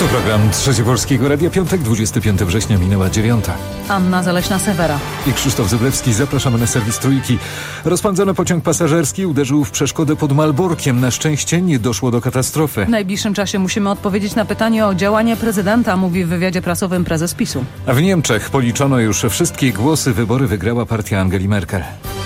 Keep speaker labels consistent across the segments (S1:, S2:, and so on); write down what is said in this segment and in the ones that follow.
S1: To program Trzeci Polskiego Radia, piątek, 25 września, minęła 9.
S2: Anna Zaleśna-Sewera
S1: I Krzysztof Zyblewski. Zapraszamy na serwis Trójki. Rozpędzony pociąg pasażerski uderzył w przeszkodę pod Malborkiem. Na szczęście nie doszło do katastrofy.
S2: W najbliższym czasie musimy odpowiedzieć na pytanie o działanie prezydenta, mówi w wywiadzie prasowym prezes PiS-u.
S1: A w Niemczech policzono już wszystkie głosy. Wybory wygrała partia Angeli Merkel.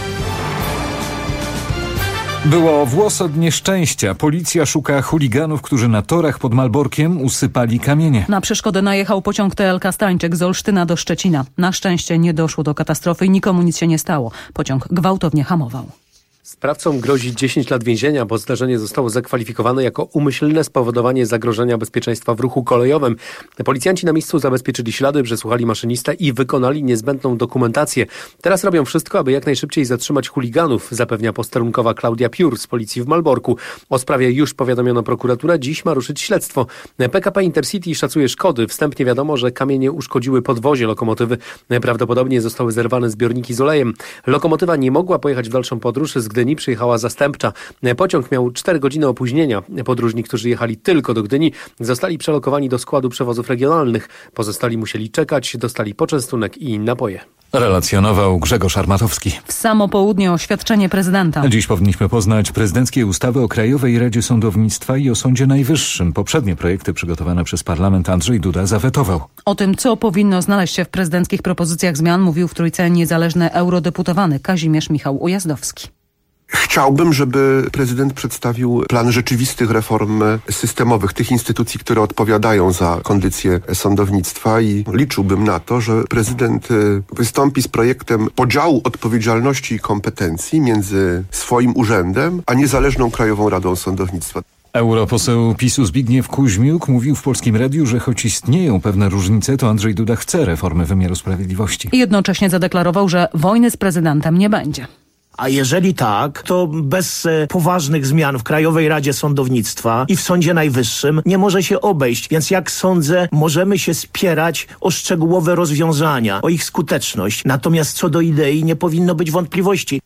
S1: Było włos od nieszczęścia. Policja szuka chuliganów, którzy na torach pod Malborkiem usypali kamienie.
S2: Na przeszkodę najechał pociąg TLK Stańczyk z Olsztyna do Szczecina. Na szczęście nie doszło do katastrofy i nikomu nic się nie stało. Pociąg gwałtownie hamował.
S3: Sprawcom grozi 10 lat więzienia, bo zdarzenie zostało zakwalifikowane jako umyślne spowodowanie zagrożenia bezpieczeństwa w ruchu kolejowym. Policjanci na miejscu zabezpieczyli ślady, przesłuchali maszynistę i wykonali niezbędną dokumentację. Teraz robią wszystko, aby jak najszybciej zatrzymać chuliganów, zapewnia posterunkowa Klaudia Piór z policji w Malborku. O sprawie już powiadomiono prokuraturę, dziś ma ruszyć śledztwo. PKP Intercity szacuje szkody. Wstępnie wiadomo, że kamienie uszkodziły podwozie lokomotywy. Prawdopodobnie zostały zerwane zbiorniki z olejem. Lokomotywa nie mogła pojechać w dalszą podróż, z Gdyni przyjechała zastępcza. Pociąg miał 4 godziny opóźnienia. Podróżni, którzy jechali tylko do Gdyni, zostali przelokowani do składu przewozów regionalnych. Pozostali musieli czekać, dostali poczęstunek i napoje.
S1: Relacjonował Grzegorz Armatowski.
S2: W samo południe oświadczenie prezydenta.
S1: Dziś powinniśmy poznać prezydenckie ustawy o Krajowej Radzie Sądownictwa i o Sądzie Najwyższym. Poprzednie projekty przygotowane przez parlament Andrzej Duda zawetował.
S2: O tym, co powinno znaleźć się w prezydenckich propozycjach zmian, mówił w Trójce niezależny eurodeputowany Kazimierz Michał Ujazdowski.
S4: Chciałbym, żeby prezydent przedstawił plan rzeczywistych reform systemowych, tych instytucji, które odpowiadają za kondycję sądownictwa, i liczyłbym na to, że prezydent wystąpi z projektem podziału odpowiedzialności i kompetencji między swoim urzędem a niezależną Krajową Radą Sądownictwa.
S1: Europoseł PiS-u Zbigniew Kuźmiuk mówił w Polskim Radiu, że choć istnieją pewne różnice, to Andrzej Duda chce reformy wymiaru sprawiedliwości.
S2: I jednocześnie zadeklarował, że wojny z prezydentem nie będzie.
S5: A jeżeli tak, to bez poważnych zmian w Krajowej Radzie Sądownictwa i w Sądzie Najwyższym nie może się obejść. Więc jak sądzę, możemy się spierać o szczegółowe rozwiązania, o ich skuteczność. Natomiast co do idei nie powinno być wątpliwości.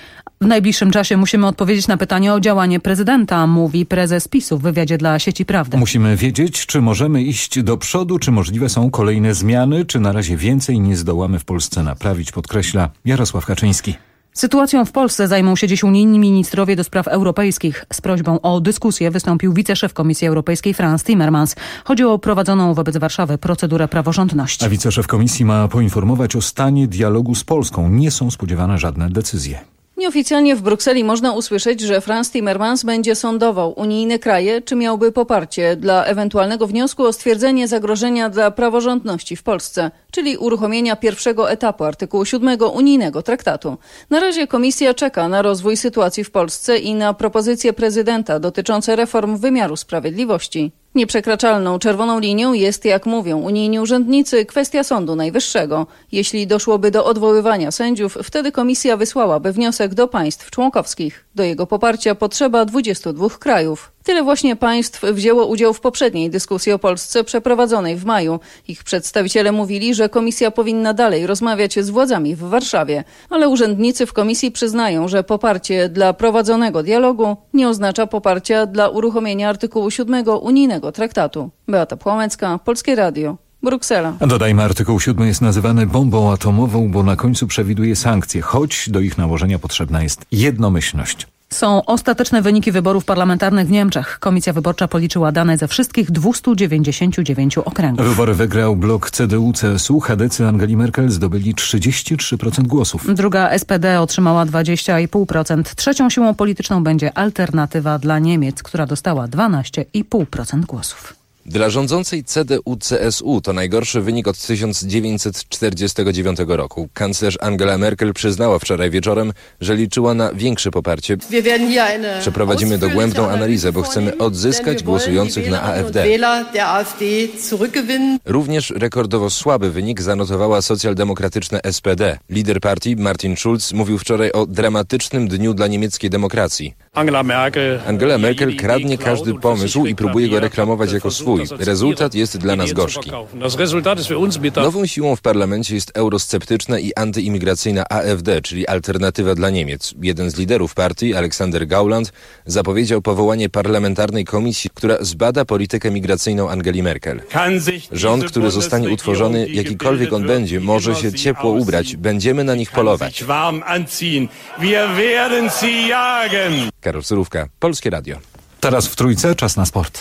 S2: W najbliższym czasie musimy odpowiedzieć na pytanie o działanie prezydenta, mówi prezes PiS-u w wywiadzie dla sieci Prawda.
S1: Musimy wiedzieć, czy możemy iść do przodu, czy możliwe są kolejne zmiany, czy na razie więcej nie zdołamy w Polsce naprawić, podkreśla Jarosław Kaczyński.
S2: Sytuacją w Polsce zajmą się dziś unijni ministrowie do spraw europejskich. Z prośbą o dyskusję wystąpił wiceszef Komisji Europejskiej Frans Timmermans. Chodzi o prowadzoną wobec Warszawy procedurę praworządności.
S1: A wiceszef Komisji ma poinformować o stanie dialogu z Polską. Nie są spodziewane żadne decyzje.
S6: Nieoficjalnie w Brukseli można usłyszeć, że Frans Timmermans będzie sądował unijne kraje, czy miałby poparcie dla ewentualnego wniosku o stwierdzenie zagrożenia dla praworządności w Polsce, czyli uruchomienia pierwszego etapu artykułu 7 unijnego traktatu. Na razie Komisja czeka na rozwój sytuacji w Polsce i na propozycje prezydenta dotyczące reform wymiaru sprawiedliwości. Nieprzekraczalną czerwoną linią jest, jak mówią unijni urzędnicy, kwestia Sądu Najwyższego. Jeśli doszłoby do odwoływania sędziów, wtedy Komisja wysłałaby wniosek do państw członkowskich. Do jego poparcia potrzeba 22 krajów. Tyle właśnie państw wzięło udział w poprzedniej dyskusji o Polsce przeprowadzonej w maju. Ich przedstawiciele mówili, że Komisja powinna dalej rozmawiać z władzami w Warszawie. Ale urzędnicy w Komisji przyznają, że poparcie dla prowadzonego dialogu nie oznacza poparcia dla uruchomienia artykułu 7 unijnego traktatu. Beata Płomecka, Polskie Radio, Bruksela.
S1: Dodajmy, artykuł 7 jest nazywany bombą atomową, bo na końcu przewiduje sankcje, choć do ich nałożenia potrzebna jest jednomyślność.
S2: Są ostateczne wyniki wyborów parlamentarnych w Niemczech. Komisja wyborcza policzyła dane ze wszystkich 299 okręgów.
S1: Wybory wygrał blok CDU-CSU. Chadecy Angeli Merkel zdobyli 33% głosów.
S2: Druga SPD otrzymała 20,5%. Trzecią siłą polityczną będzie Alternatywa dla Niemiec, która dostała 12,5% głosów.
S7: Dla rządzącej CDU-CSU to najgorszy wynik od 1949 roku. Kanclerz Angela Merkel przyznała wczoraj wieczorem, że liczyła na większe poparcie. Przeprowadzimy dogłębną analizę, bo chcemy odzyskać głosujących na AfD. Również rekordowo słaby wynik zanotowała socjaldemokratyczna SPD. Lider partii Martin Schulz mówił wczoraj o dramatycznym dniu dla niemieckiej demokracji. Angela Merkel kradnie każdy pomysł i próbuje go reklamować jako swój. Rezultat jest dla nas gorzki. Nową siłą w parlamencie jest eurosceptyczna i antyimigracyjna AfD, czyli Alternatywa dla Niemiec. Jeden z liderów partii, Alexander Gauland, zapowiedział powołanie parlamentarnej komisji, która zbada politykę migracyjną Angeli Merkel. Rząd, który zostanie utworzony, jakikolwiek on będzie, może się ciepło ubrać. Będziemy na nich polować. Karol Surówka, Polskie Radio.
S1: Teraz w Trójce czas na sport.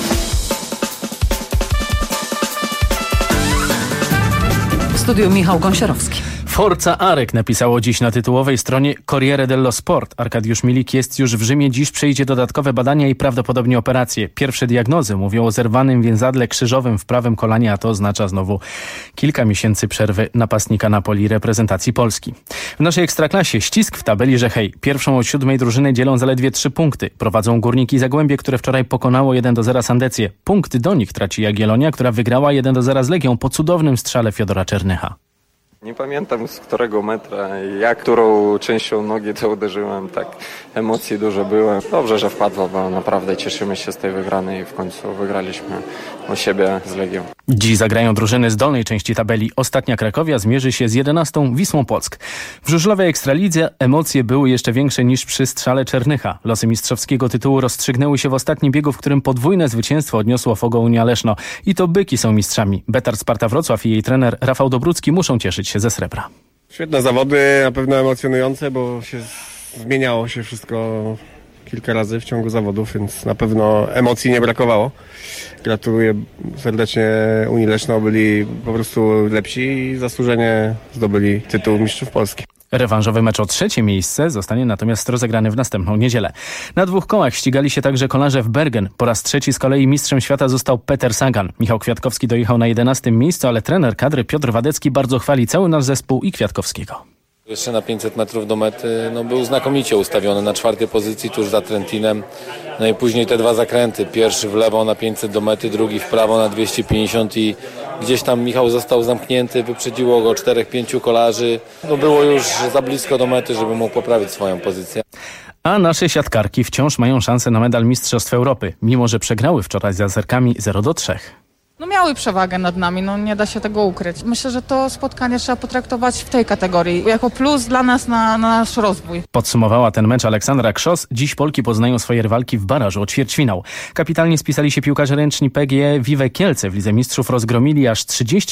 S2: W studiu Michał Gąsiorowski.
S8: Forza Arek napisało dziś na tytułowej stronie Corriere dello Sport. Arkadiusz Milik jest już w Rzymie. Dziś przejdzie dodatkowe badania i prawdopodobnie operacje. Pierwsze diagnozy mówią o zerwanym więzadle krzyżowym w prawym kolanie, a to oznacza znowu kilka miesięcy przerwy napastnika Napoli reprezentacji Polski. W naszej Ekstraklasie ścisk w tabeli Żechej. Pierwszą od 7. drużyny dzielą zaledwie 3 punkty. Prowadzą Górnik i Zagłębie, które wczoraj pokonało 1-0 Sandecję. Punkty do nich traci Jagiellonia, która wygrała 1-0 z Legią po cudownym strzale Fiodora Czernycha.
S9: Nie pamiętam z którego metra i którą częścią nogi to uderzyłem, tak emocji dużo było. Dobrze, że wpadła, bo naprawdę cieszymy się z tej wygranej i w końcu wygraliśmy u siebie z Legią.
S8: Dziś zagrają drużyny z dolnej części tabeli. Ostatnia Krakowia zmierzy się z 11. Wisłą Płock. W żużlowej Ekstralidze emocje były jeszcze większe niż przy strzale Czernycha. Losy mistrzowskiego tytułu rozstrzygnęły się w ostatnim biegu, w którym podwójne zwycięstwo odniosło Fogo Unia Leszno. I to byki są mistrzami. Betar Sparta Wrocław i jej trener Rafał Dobrucki muszą cieszyć się ze srebra.
S10: Świetne zawody, na pewno emocjonujące, bo zmieniało się wszystko kilka razy w ciągu zawodów, więc na pewno emocji nie brakowało. Gratuluję serdecznie Unii Leszno, byli po prostu lepsi i zasłużenie zdobyli tytuł mistrzów Polski.
S8: Rewanżowy mecz o 3. miejsce zostanie natomiast rozegrany w następną niedzielę. Na 2 kołach ścigali się także kolarze w Bergen. Po raz 3 z kolei mistrzem świata został Peter Sagan. Michał Kwiatkowski dojechał na 11. miejscu, ale trener kadry Piotr Wadecki bardzo chwali cały nasz zespół i Kwiatkowskiego.
S11: Jeszcze na 500 metrów do mety był znakomicie ustawiony na 4. pozycji tuż za Trentinem. No i później te 2 zakręty. Pierwszy w lewo na 500 do mety, drugi w prawo na 250 i gdzieś tam Michał został zamknięty, wyprzedziło go 4-5 kolarzy. Było już za blisko do mety, żeby mógł poprawić swoją pozycję.
S8: A nasze siatkarki wciąż mają szansę na medal Mistrzostw Europy, mimo że przegrały wczoraj z Azerkami 0-3.
S12: Miały przewagę nad nami, nie da się tego ukryć. Myślę, że to spotkanie trzeba potraktować w tej kategorii, jako plus dla nas na nasz rozwój.
S8: Podsumowała ten mecz Aleksandra Krzos. Dziś Polki poznają swoje rywalki w barażu o ćwierćfinał. Kapitalnie spisali się piłkarze ręczni PGE Vive Kielce. W Lidze Mistrzów rozgromili aż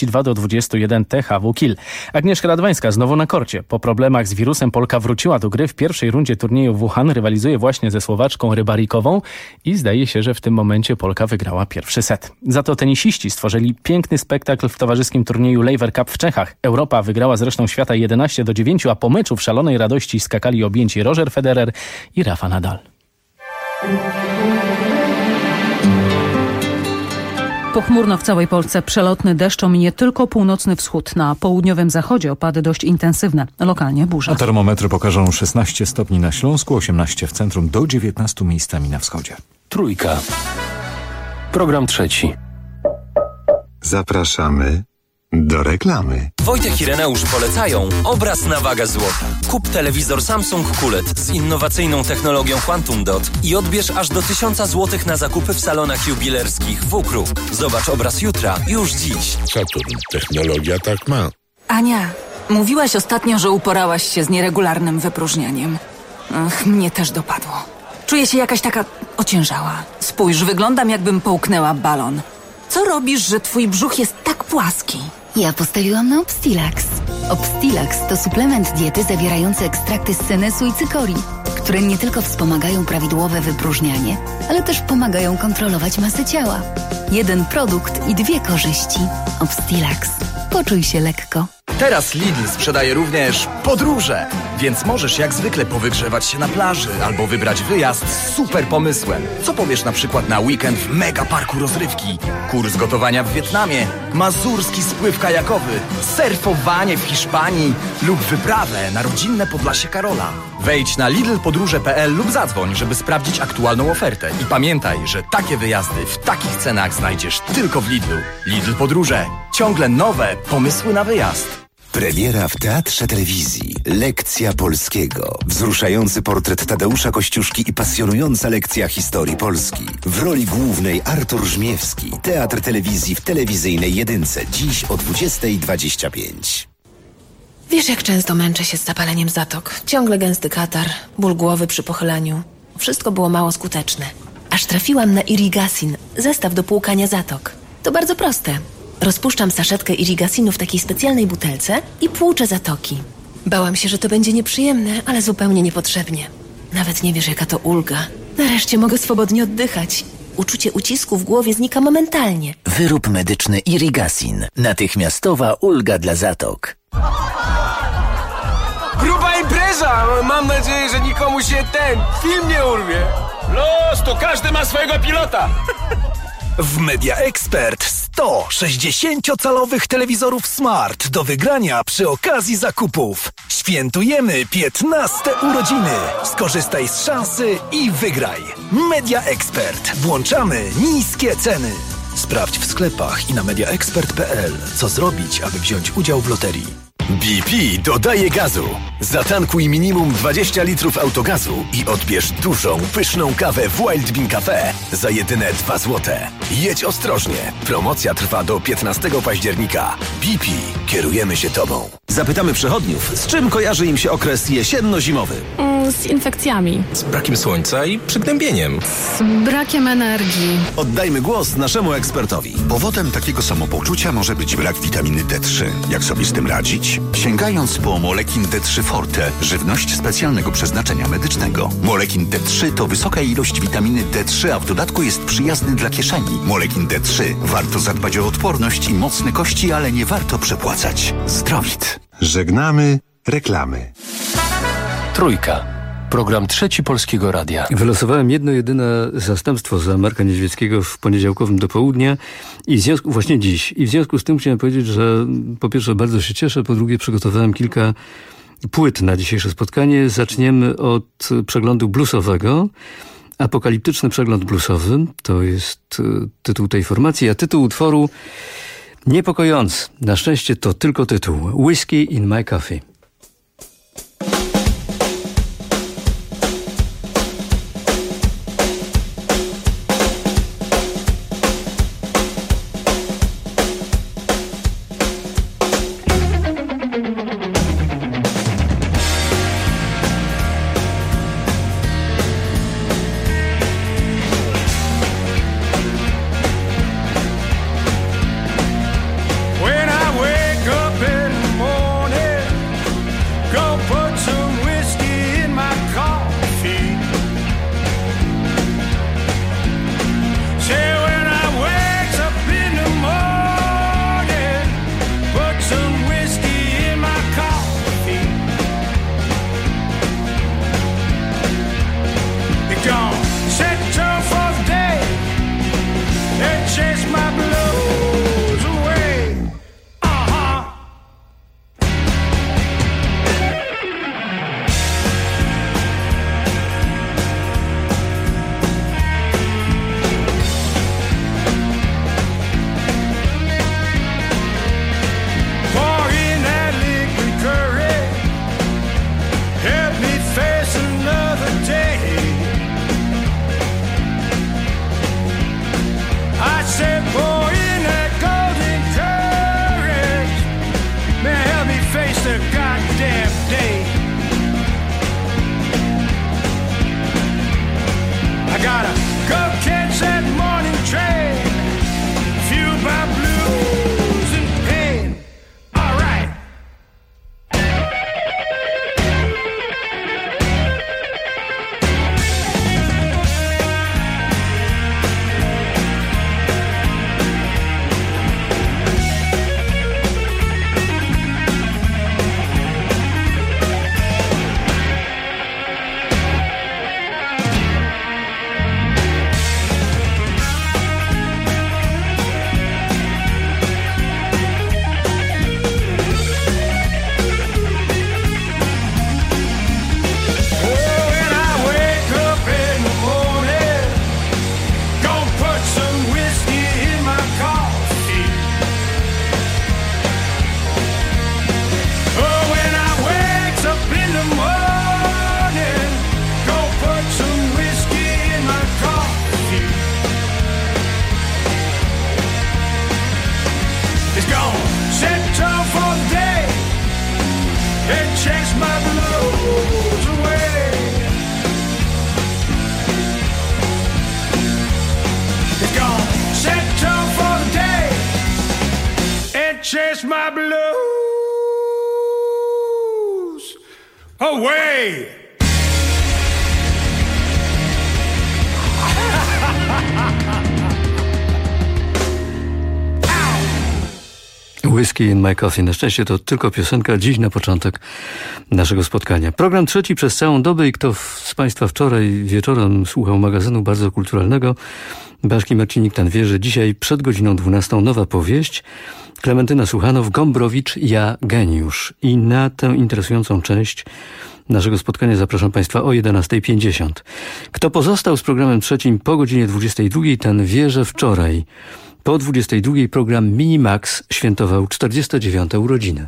S8: 32-21 THW Kiel. Agnieszka Radwańska znowu na korcie. Po problemach z wirusem Polka wróciła do gry. W pierwszej rundzie turnieju w Wuhan rywalizuje właśnie ze Słowaczką Rybarikową i zdaje się, że w tym momencie Polka wygrała pierwszy set. Za to tenisiści stworzyli piękny spektakl w towarzyskim turnieju Laver Cup w Czechach. Europa wygrała z resztą świata 11-9, a po meczu w szalonej radości skakali objęci Roger Federer i Rafa Nadal.
S2: Pochmurno w całej Polsce, przelotny deszcz ominie tylko północny wschód. Na południowym zachodzie opady dość intensywne, lokalnie burza.
S1: A termometry pokażą 16 stopni na Śląsku, 18 w centrum, do 19 miejscami na wschodzie.
S13: Trójka. Program trzeci.
S14: Zapraszamy do reklamy.
S13: Wojtek i Reneusz polecają obraz na wagę złota. Kup telewizor Samsung QLED z innowacyjną technologią Quantum Dot i odbierz aż do 1000 zł na zakupy w salonach jubilerskich WKRU. Zobacz obraz jutra, już dziś.
S15: Saturn. Technologia tak ma.
S16: Ania, mówiłaś ostatnio, że uporałaś się z nieregularnym wypróżnianiem. Mnie też dopadło. Czuję się jakaś taka ociężała. Spójrz, wyglądam jakbym połknęła balon. Co robisz, że twój brzuch jest tak płaski?
S17: Ja postawiłam na Obstilax. Obstilax to suplement diety zawierający ekstrakty z senesu i cykorii, które nie tylko wspomagają prawidłowe wypróżnianie, ale też pomagają kontrolować masę ciała. Jeden produkt i 2 korzyści. Obstilax. Poczuj się lekko.
S18: Teraz Lidl sprzedaje również podróże, więc możesz jak zwykle powygrzewać się na plaży albo wybrać wyjazd z super pomysłem. Co powiesz na przykład na weekend w mega parku rozrywki, kurs gotowania w Wietnamie, mazurski spływ kajakowy, surfowanie w Hiszpanii lub wyprawę na rodzinne Podlasie Karola. Wejdź na lidlpodróże.pl lub zadzwoń, żeby sprawdzić aktualną ofertę. I pamiętaj, że takie wyjazdy w takich cenach znajdziesz tylko w Lidlu. Lidl Podróże. Ciągle nowe pomysły na wyjazd.
S19: Premiera w Teatrze Telewizji. Lekcja polskiego. Wzruszający portret Tadeusza Kościuszki i pasjonująca lekcja historii Polski. W roli głównej Artur Żmiewski. Teatr Telewizji w telewizyjnej jedynce. Dziś o 20:25.
S20: Wiesz, jak często męczę się z zapaleniem zatok. Ciągle gęsty katar, ból głowy przy pochylaniu. Wszystko było mało skuteczne. Aż trafiłam na Irigasin, zestaw do płukania zatok. To bardzo proste. Rozpuszczam saszetkę Irigasinu w takiej specjalnej butelce i płuczę zatoki. Bałam się, że to będzie nieprzyjemne, ale zupełnie niepotrzebnie. Nawet nie wiesz, jaka to ulga. Nareszcie mogę swobodnie oddychać. Uczucie ucisku w głowie znika momentalnie.
S19: Wyrób medyczny Irigasin. Natychmiastowa ulga dla zatok.
S21: Gruba impreza! Mam nadzieję, że nikomu się film nie urwie. Los, to każdy ma swojego pilota.
S22: W Media Expert 100 60-calowych telewizorów Smart do wygrania przy okazji zakupów. Świętujemy 15 urodziny. Skorzystaj z szansy i wygraj. Media Expert. Włączamy niskie ceny. Sprawdź w sklepach i na mediaexpert.pl, co zrobić, aby wziąć udział w loterii.
S23: BP dodaje gazu. Zatankuj minimum 20 litrów autogazu i odbierz dużą, pyszną kawę w Wild Bean Cafe za jedyne 2 złote. Jedź ostrożnie. Promocja trwa do 15 października. BP. Kierujemy się Tobą.
S24: Zapytamy przechodniów, z czym kojarzy im się okres jesienno-zimowy.
S25: Z infekcjami.
S24: Z brakiem słońca i przygnębieniem.
S25: Z brakiem energii.
S24: Oddajmy głos naszemu ekspertowi.
S26: Powodem takiego samopoczucia może być brak witaminy D3. Jak sobie z tym radzić? Sięgając po Molekin D3 Forte, żywność specjalnego przeznaczenia medycznego. Molekin D3 to wysoka ilość witaminy D3, a w dodatku jest przyjazny dla kieszeni. Molekin D3. Warto zadbać o odporność i mocne kości, ale nie warto przepłacać. Zdrowit.
S14: Żegnamy reklamy.
S27: Trójka. Program Trzeci Polskiego Radia.
S28: Wylosowałem jedno jedyne zastępstwo za Marka Niedźwieckiego w poniedziałkowym do południa właśnie dziś. I w związku z tym chciałem powiedzieć, że po pierwsze bardzo się cieszę, po drugie przygotowałem kilka płyt na dzisiejsze spotkanie. Zaczniemy od przeglądu bluesowego. Apokaliptyczny przegląd bluesowy to jest tytuł tej formacji, a tytuł utworu niepokojący. Na szczęście to tylko tytuł. Whiskey in my coffee.
S21: chase my blues away.
S28: Whiskey in my coffee. Na szczęście to tylko piosenka dziś na początek naszego spotkania. Program trzeci przez całą dobę i kto z Państwa wczoraj wieczorem słuchał magazynu bardzo kulturalnego, Baszki Marcinik ten wie, że dzisiaj przed godziną 12 nowa powieść. Klementyna Suchanow-Gombrowicz, ja geniusz. I na tę interesującą część naszego spotkania zapraszam Państwa o 11:50. Kto pozostał z programem trzecim po godzinie 22, ten wie, że wczoraj po 22 program Minimax świętował 49. urodziny.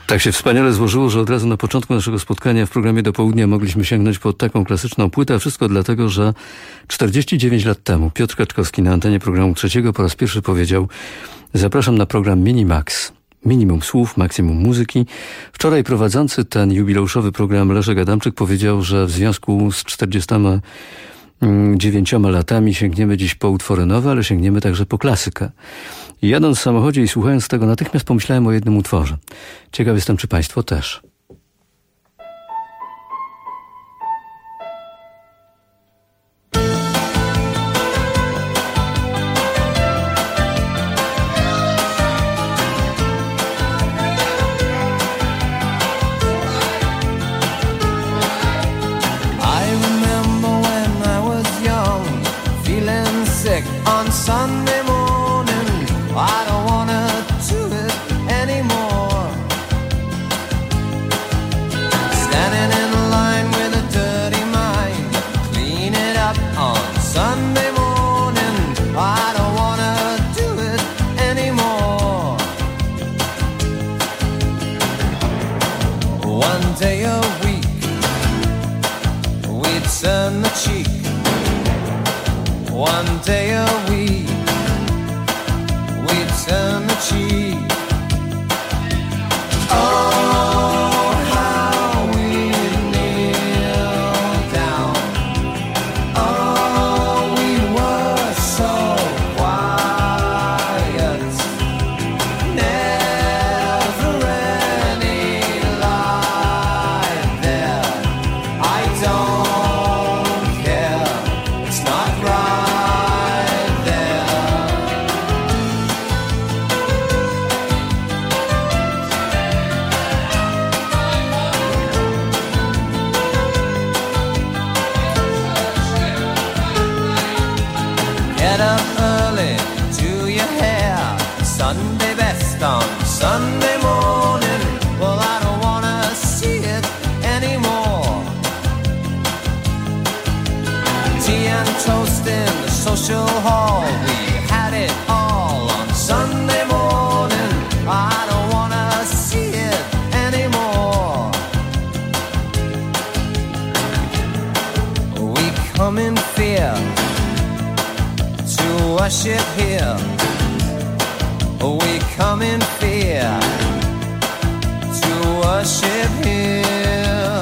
S28: Tak się wspaniale złożyło, że od razu na początku naszego spotkania w programie Do Południa mogliśmy sięgnąć po taką klasyczną płytę, a wszystko dlatego, że 49 lat temu Piotr Kaczkowski na antenie programu Trzeciego po raz pierwszy powiedział: zapraszam na program Minimax. Minimum słów, maksimum muzyki. Wczoraj prowadzący ten jubileuszowy program Leszek Adamczyk powiedział, że w związku z 49 latami sięgniemy dziś po utwory nowe, ale sięgniemy także po klasykę. I jadąc w samochodzie i słuchając tego, natychmiast pomyślałem o jednym utworze. Ciekaw jestem, czy państwo też.
S3: Sunday morning, I don't wanna do it anymore. Standing in line with a dirty mind, clean it up on Sunday morning, I don't wanna do it anymore. One day a week, we'd turn the cheek. One day a week, we turn the cheek. Oh, how we kneel down. Oh, we were so quiet. Never any light there. I don't care, it's not right. Get up early, do your hair, Sunday best on Sunday morning. Well, I don't wanna see it anymore. Tea and toast in the social hall, we had it all on Sunday morning. I don't wanna see it anymore. We come in fear to worship here. We come in fear to worship here.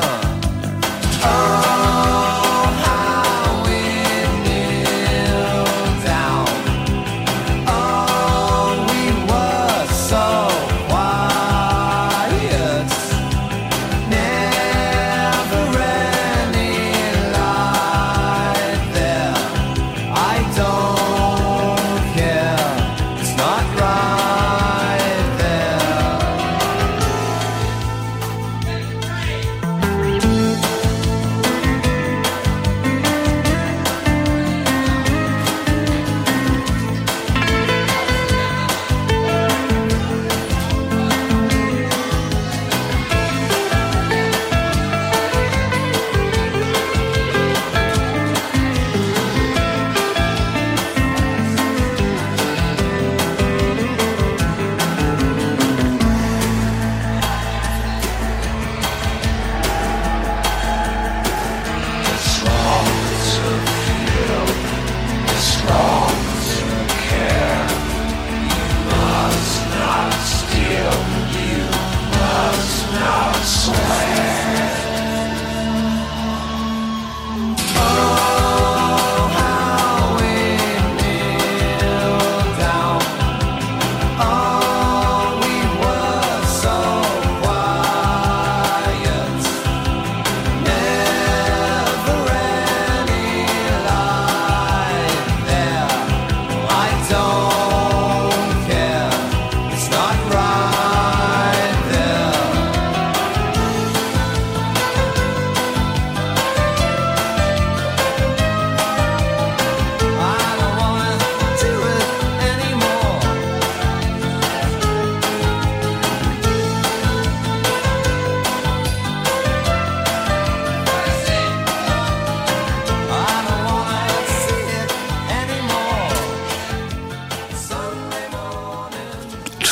S3: Oh, how we kneel down. Oh, we were so quiet. Never any light there. I don't care, it's not right there.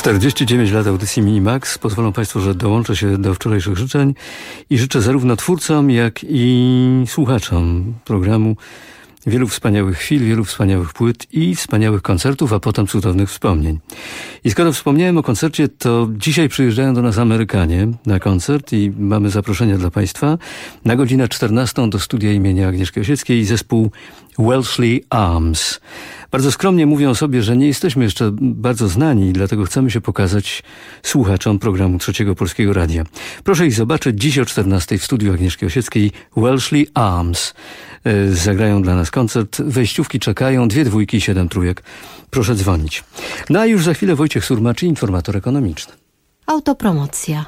S28: 49 lat audycji Minimax. Pozwolą Państwo, że dołączę się do wczorajszych życzeń i życzę zarówno twórcom, jak i słuchaczom programu wielu wspaniałych chwil, wielu wspaniałych płyt i wspaniałych koncertów, a potem cudownych wspomnień. I skoro wspomniałem o koncercie, to dzisiaj przyjeżdżają do nas Amerykanie na koncert i mamy zaproszenia dla Państwa na godzinę 14 do studia imienia Agnieszki Osieckiej zespół Wellesley Arms. Bardzo skromnie mówią sobie, że nie jesteśmy jeszcze bardzo znani, dlatego chcemy się pokazać słuchaczom programu Trzeciego Polskiego Radia. Proszę ich zobaczyć dziś o 14 w studiu Agnieszki Osieckiej. Wellesley Arms zagrają dla nas koncert. Wejściówki czekają, 2 dwójki i 7 trójek. Proszę dzwonić. No a już za chwilę Wojciech Surmacz, informator ekonomiczny.
S4: Autopromocja.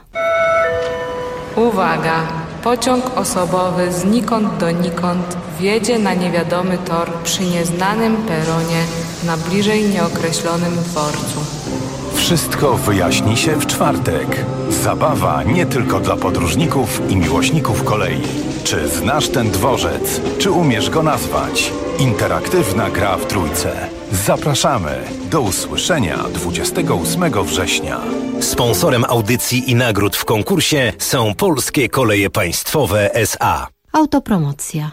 S5: Uwaga! Pociąg osobowy znikąd donikąd wjedzie na niewiadomy tor przy nieznanym peronie na bliżej nieokreślonym dworcu.
S6: Wszystko wyjaśni się w czwartek. Zabawa nie tylko dla podróżników i miłośników kolei. Czy znasz ten dworzec? Czy umiesz go nazwać? Interaktywna gra w trójce. Zapraszamy. Do usłyszenia 28 września.
S7: Sponsorem audycji i nagród w konkursie są Polskie Koleje Państwowe S.A.
S4: Autopromocja.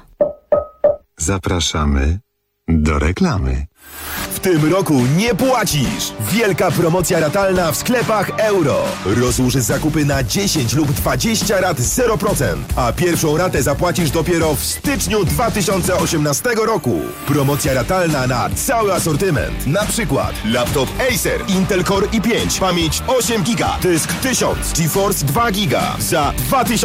S14: Zapraszamy do reklamy.
S9: W tym roku nie płacisz! Wielka promocja ratalna w sklepach Euro. Rozłóż zakupy na 10 lub 20 rat 0%, a pierwszą ratę zapłacisz dopiero w styczniu 2018 roku. Promocja ratalna na cały asortyment. Na przykład laptop Acer Intel Core i5, pamięć 8 GB, dysk 1000, GeForce 2 GB za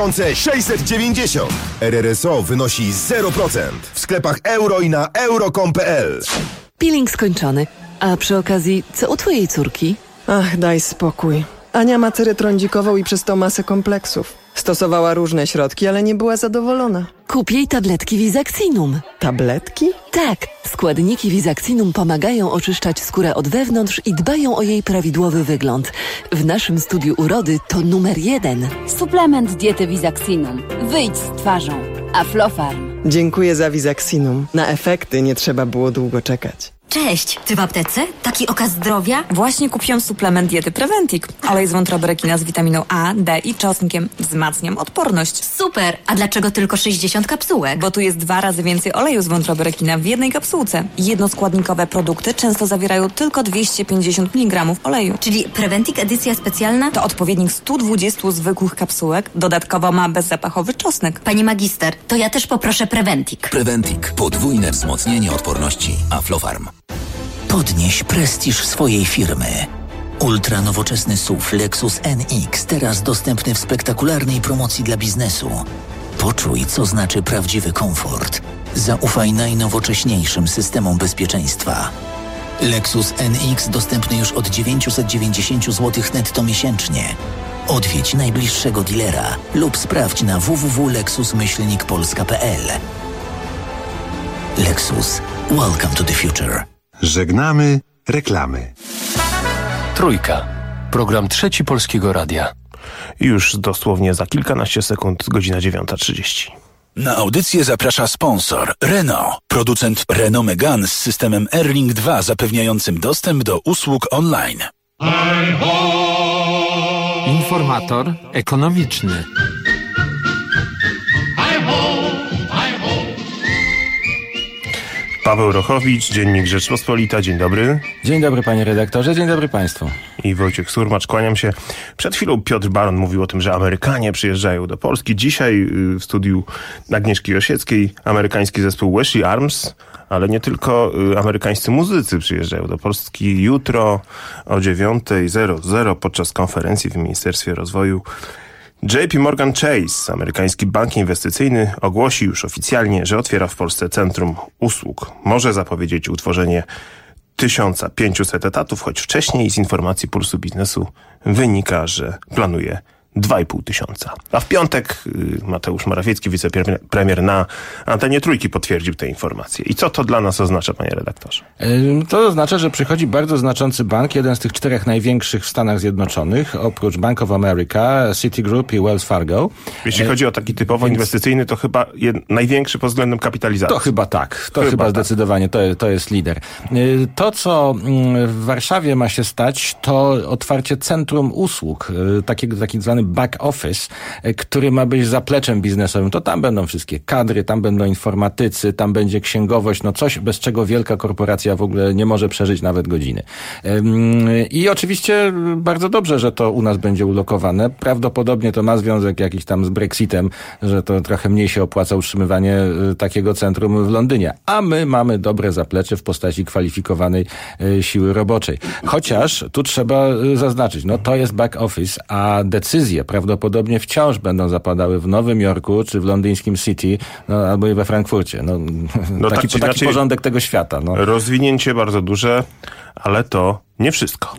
S9: 2690. RRSO wynosi 0%. W sklepach Euro i na euro.com.pl.
S10: Peeling skończony. A przy okazji, co u twojej córki?
S11: Ach, daj spokój. Ania ma cerę trądzikową i przez to masę kompleksów. Stosowała różne środki, ale nie była zadowolona.
S10: Kup jej tabletki Visaxinum.
S11: Tabletki?
S10: Tak. Składniki Visaxinum pomagają oczyszczać skórę od wewnątrz i dbają o jej prawidłowy wygląd. W naszym studiu urody to numer 1.
S12: Suplement diety Visaxinum. Wyjdź z twarzą. Aflofarm.
S11: Dziękuję za Visaxinum. Na efekty nie trzeba było długo czekać.
S29: Cześć, ty w aptece? Taki okaz zdrowia? Właśnie kupiłam suplement diety Preventic. Olej z wątroby rekina z witaminą A, D i czosnkiem. Wzmacniam odporność. Super! A dlaczego tylko 60 kapsułek? Bo tu jest 2 razy więcej oleju z wątroby rekina w jednej kapsułce. Jednoskładnikowe produkty często zawierają tylko 250 mg oleju. Czyli Preventic edycja specjalna? To odpowiednik 120 zwykłych kapsułek. Dodatkowo ma bezzapachowy czosnek. Pani magister, to ja też poproszę Preventic.
S30: Preventic. Podwójne wzmocnienie odporności. Aflofarm. Podnieś prestiż swojej firmy. Ultra nowoczesny SUV Lexus NX, teraz dostępny w spektakularnej promocji dla biznesu. Poczuj, co znaczy prawdziwy komfort. Zaufaj najnowocześniejszym systemom bezpieczeństwa. Lexus NX dostępny już od 990 zł netto miesięcznie. Odwiedź najbliższego dealera lub sprawdź na www.lexus-polska.pl. Lexus. Welcome to the future.
S14: Żegnamy reklamy.
S27: Trójka. Program Trzeci Polskiego Radia.
S31: Już dosłownie za kilkanaście sekund, godzina 9:30.
S26: Na audycję zaprasza sponsor Renault, producent Renault Megane z systemem Airlink 2 zapewniającym dostęp do usług online.
S32: Informator ekonomiczny.
S31: Paweł Rochowicz, Dziennik Rzeczpospolita. Dzień dobry.
S33: Dzień dobry panie redaktorze, dzień dobry państwu.
S31: I Wojciech Surmacz, kłaniam się. Przed chwilą Piotr Baron mówił o tym, że Amerykanie przyjeżdżają do Polski. Dzisiaj w studiu Agnieszki Osieckiej amerykański zespół Wellesley Arms, ale nie tylko amerykańscy muzycy przyjeżdżają do Polski. Jutro o 9:00 podczas konferencji w Ministerstwie Rozwoju JP Morgan Chase, amerykański bank inwestycyjny, ogłosi już oficjalnie, że otwiera w Polsce Centrum Usług. Może zapowiedzieć utworzenie 1500 etatów, choć wcześniej z informacji Pulsu Biznesu wynika, że planuje 2,5 tysiąca. A w piątek Mateusz Morawiecki, wicepremier na antenie Trójki, potwierdził tę informację. I co to dla nas oznacza, panie redaktorze?
S33: To oznacza, że przychodzi bardzo znaczący bank, jeden z tych 4 największych w Stanach Zjednoczonych, oprócz Bank of America, Citigroup i Wells Fargo.
S31: Jeśli chodzi o taki typowo inwestycyjny, to chyba największy pod względem kapitalizacji.
S33: To chyba tak. To chyba zdecydowanie to jest lider. To, co w Warszawie ma się stać, to otwarcie centrum usług, taki zwany back office, który ma być zapleczem biznesowym. To tam będą wszystkie kadry, tam będą informatycy, tam będzie księgowość, coś, bez czego wielka korporacja w ogóle nie może przeżyć nawet godziny. I oczywiście bardzo dobrze, że to u nas będzie ulokowane. Prawdopodobnie to ma związek jakiś tam z Brexitem, że to trochę mniej się opłaca utrzymywanie takiego centrum w Londynie. A my mamy dobre zaplecze w postaci kwalifikowanej siły roboczej. Chociaż tu trzeba zaznaczyć, to jest back office, a decyzje prawdopodobnie wciąż będą zapadały w Nowym Jorku, czy w londyńskim City, albo i we Frankfurcie. Taki porządek tego świata.
S31: Rozwinięcie bardzo duże, ale to nie wszystko.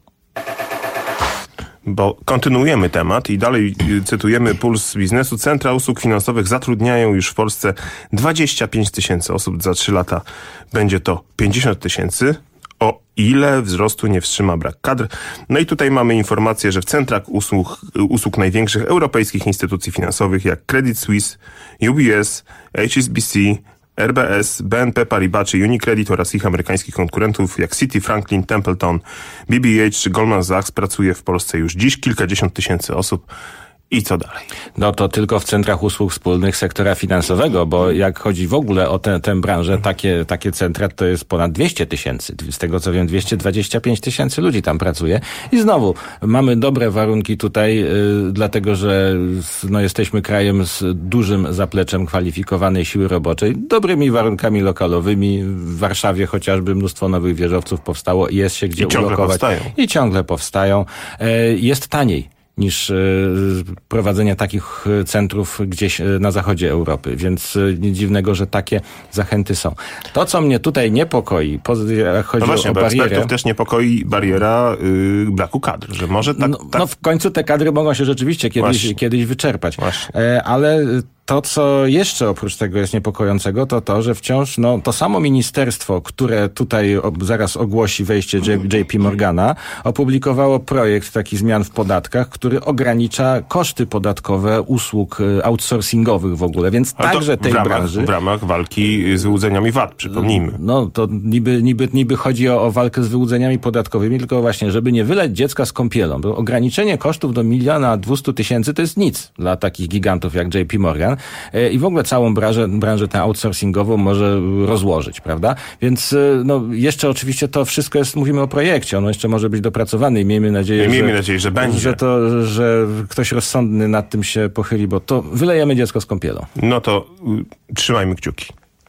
S31: Bo kontynuujemy temat i dalej cytujemy Puls Biznesu. Centra usług finansowych zatrudniają już w Polsce 25 tysięcy osób. Za 3 lata będzie to 50 tysięcy. O ile wzrostu nie wstrzyma brak kadr. I tutaj mamy informację, że w centrach usług największych europejskich instytucji finansowych jak Credit Suisse, UBS, HSBC, RBS, BNP Paribas czy Unicredit oraz ich amerykańskich konkurentów jak Citi, Franklin, Templeton, BBH czy Goldman Sachs pracuje w Polsce już dziś kilkadziesiąt tysięcy osób. I co dalej?
S33: To tylko w centrach usług wspólnych sektora finansowego, bo jak chodzi w ogóle o tę branżę, takie centra to jest ponad 200 tysięcy. Z tego co wiem, 225 tysięcy ludzi tam pracuje. I znowu, mamy dobre warunki tutaj, dlatego że jesteśmy krajem z dużym zapleczem kwalifikowanej siły roboczej, dobrymi warunkami lokalowymi. W Warszawie chociażby mnóstwo nowych wieżowców powstało i jest się gdzie ulokować. I ciągle powstają. Jest taniej niż prowadzenie takich centrów gdzieś na zachodzie Europy. Więc nic dziwnego, że takie zachęty są. To, co mnie tutaj niepokoi, jak chodzi o barierę...
S31: Ekspertów też niepokoi bariera braku kadr, że może tak...
S33: w końcu te kadry mogą się rzeczywiście kiedyś wyczerpać. Ale to, co jeszcze oprócz tego jest niepokojącego, to, że wciąż to samo ministerstwo, które tutaj zaraz ogłosi wejście JP Morgana, opublikowało projekt takich zmian w podatkach, który ogranicza koszty podatkowe usług outsourcingowych w ogóle, więc także tej branży...
S31: W ramach walki z wyłudzeniami VAT, przypomnijmy.
S33: To niby chodzi o walkę z wyłudzeniami podatkowymi, tylko właśnie, żeby nie wylać dziecka z kąpielą, bo ograniczenie kosztów do 1 200 000 to jest nic dla takich gigantów jak JP Morgan i w ogóle całą branżę tę outsourcingową może rozłożyć, prawda? Więc jeszcze oczywiście to wszystko mówimy o projekcie, ono jeszcze może być dopracowane i miejmy nadzieję,
S31: że będzie.
S33: Że ktoś rozsądny nad tym się pochyli, bo to wylejemy dziecko z kąpielą.
S31: To trzymajmy kciuki.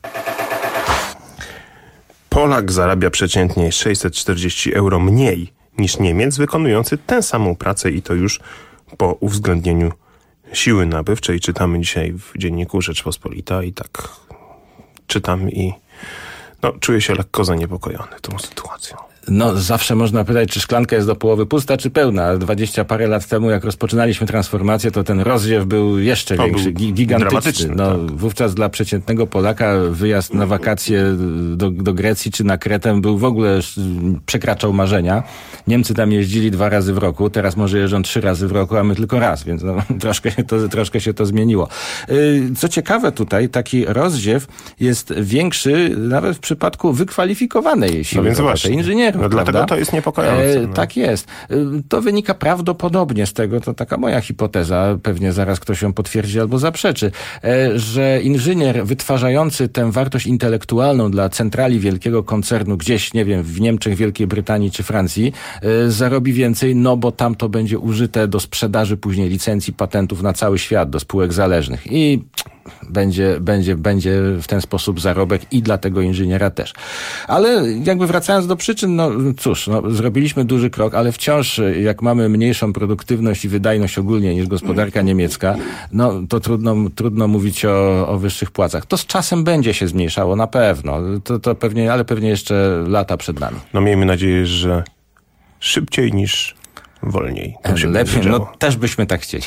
S31: Polak zarabia przeciętnie 640 euro mniej niż Niemiec wykonujący tę samą pracę i to już po uwzględnieniu siły nabywczej. Czytamy dzisiaj w dzienniku Rzeczpospolita i tak czytam i czuję się lekko zaniepokojony tą sytuacją.
S33: Zawsze można pytać, czy szklanka jest do połowy pusta, czy pełna. 20 parę lat temu, jak rozpoczynaliśmy transformację, to ten rozdziew był jeszcze większy, gigantyczny. Wówczas dla przeciętnego Polaka wyjazd na wakacje do Grecji czy na Kretę był w ogóle, przekraczał marzenia. Niemcy tam jeździli 2 razy w roku, teraz może jeżdżą 3 razy w roku, a my tylko raz, więc troszkę się to zmieniło. Co ciekawe tutaj, taki rozdziew jest większy nawet w przypadku wykwalifikowanej siły roboczej, inżynierów.
S31: Dlatego to jest niepokojące.
S33: Tak jest. To wynika prawdopodobnie z tego, to taka moja hipoteza, pewnie zaraz ktoś ją potwierdzi albo zaprzeczy, że inżynier wytwarzający tę wartość intelektualną dla centrali wielkiego koncernu gdzieś, nie wiem, w Niemczech, Wielkiej Brytanii czy Francji, zarobi więcej, bo tam to będzie użyte do sprzedaży później licencji, patentów na cały świat, do spółek zależnych i będzie w ten sposób zarobek i dla tego inżyniera też. Ale jakby wracając do przyczyn, zrobiliśmy duży krok, ale wciąż jak mamy mniejszą produktywność i wydajność ogólnie niż gospodarka niemiecka, to trudno mówić o wyższych płacach. To z czasem będzie się zmniejszało na pewno. To pewnie, ale pewnie jeszcze lata przed nami.
S31: Miejmy nadzieję, że szybciej niż wolniej.
S33: Lepiej, no też byśmy tak chcieli.